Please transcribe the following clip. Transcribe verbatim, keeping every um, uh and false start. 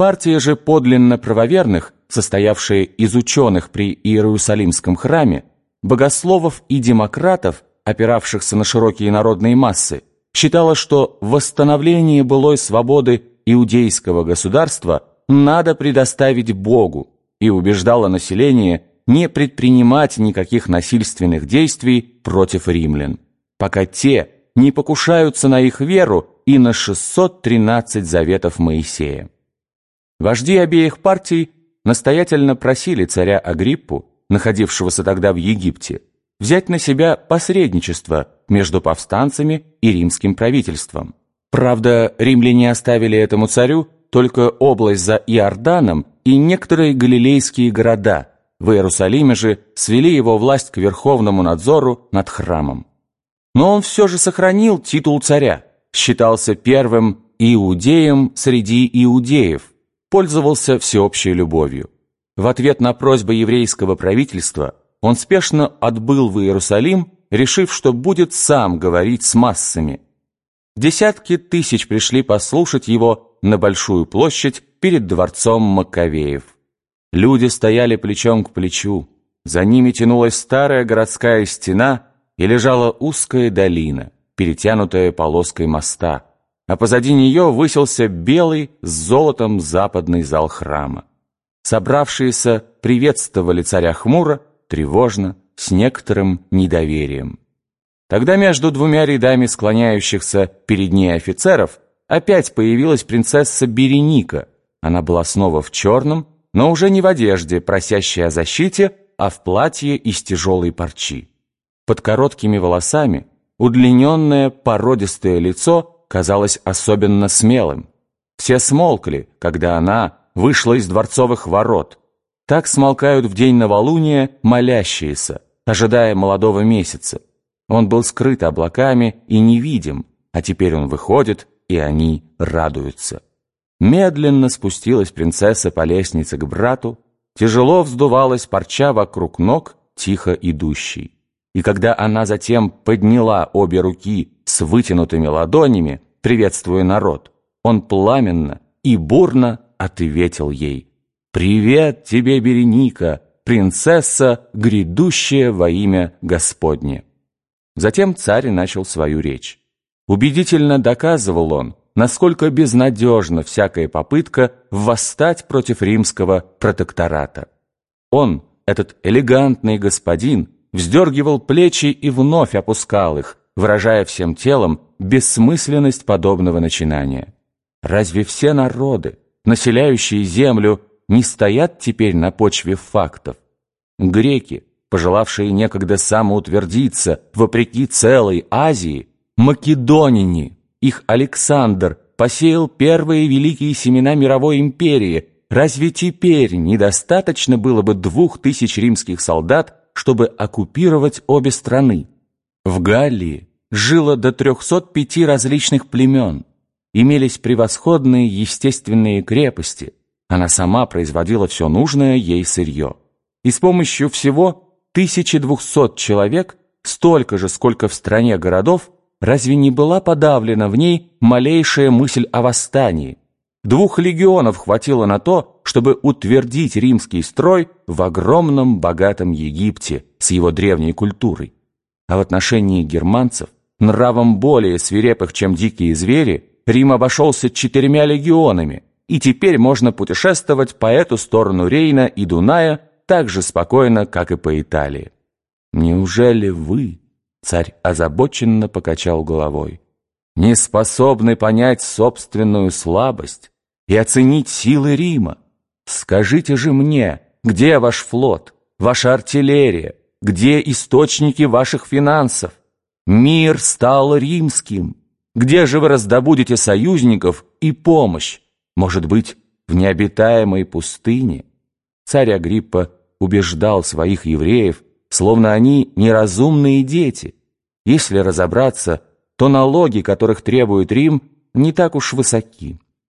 Партия же подлинно правоверных, состоявшая из ученых при Иерусалимском храме, богословов и демократов, опиравшихся на широкие народные массы, считала, что восстановление былой свободы иудейского государства надо предоставить Богу, и убеждала население не предпринимать никаких насильственных действий против римлян, пока те не покушаются на их веру и на шестьсот тринадцать заветов Моисея. Вожди обеих партий настоятельно просили царя Агриппу, находившегося тогда в Египте, взять на себя посредничество между повстанцами и римским правительством. Правда, римляне оставили этому царю только область за Иорданом и некоторые галилейские города. В Иерусалиме же свели его власть к верховному надзору над храмом. Но он все же сохранил титул царя, считался первым иудеем среди иудеев, пользовался всеобщей любовью. В ответ на просьбы еврейского правительства он спешно отбыл в Иерусалим, решив, что будет сам говорить с массами. Десятки тысяч пришли послушать его на Большую площадь перед дворцом Маккавеев. Люди стояли плечом к плечу, за ними тянулась старая городская стена и лежала узкая долина, перетянутая полоской моста, а позади нее высился белый с золотом западный зал храма. Собравшиеся приветствовали царя хмуро, тревожно, с некоторым недоверием. Тогда между двумя рядами склоняющихся перед ней офицеров опять появилась принцесса Береника. Она была снова в черном, но уже не в одежде, просящей о защите, а в платье из тяжелой парчи. Под короткими волосами удлиненное породистое лицо казалось особенно смелым. Все смолкли, когда она вышла из дворцовых ворот. Так смолкают в день новолуния молящиеся, ожидая молодого месяца. Он был скрыт облаками и невидим, а теперь он выходит, и они радуются. Медленно спустилась принцесса по лестнице к брату, тяжело вздувалась парча вокруг ног тихо идущей. И когда она затем подняла обе руки с вытянутыми ладонями, приветствуя народ, он пламенно и бурно ответил ей: «Привет тебе, Береника, принцесса, грядущая во имя Господне». Затем царь начал свою речь. Убедительно доказывал он, насколько безнадежна всякая попытка восстать против римского протектората. Он, этот элегантный господин, вздергивал плечи и вновь опускал их, выражая всем телом бессмысленность подобного начинания. Разве все народы, населяющие землю, не стоят теперь на почве фактов? Греки, пожелавшие некогда самоутвердиться вопреки целой Азии, македоняне, их Александр посеял первые великие семена мировой империи. Разве теперь недостаточно было бы двух тысяч римских солдат, чтобы оккупировать обе страны? В Галлии жило до трехсот пяти различных племен. Имелись превосходные естественные крепости. Она сама производила все нужное ей сырье. И с помощью всего тысячи двухсот человек, столько же, сколько в стране городов, разве не была подавлена в ней малейшая мысль о восстании? Двух легионов хватило на то, чтобы утвердить римский строй в огромном богатом Египте с его древней культурой. А в отношении германцев, нравом более свирепых, чем дикие звери, Рим обошелся четырьмя легионами, и теперь можно путешествовать по эту сторону Рейна и Дуная так же спокойно, как и по Италии. Неужели вы, царь озабоченно покачал головой, не способны понять собственную слабость и оценить силы Рима? Скажите же мне, где ваш флот, ваша артиллерия, где источники ваших финансов? Мир стал римским. Где же вы раздобудете союзников и помощь? Может быть, в необитаемой пустыне? Царь Агриппа убеждал своих евреев, словно они неразумные дети. Если разобраться, то налоги, которых требует Рим, не так уж высоки.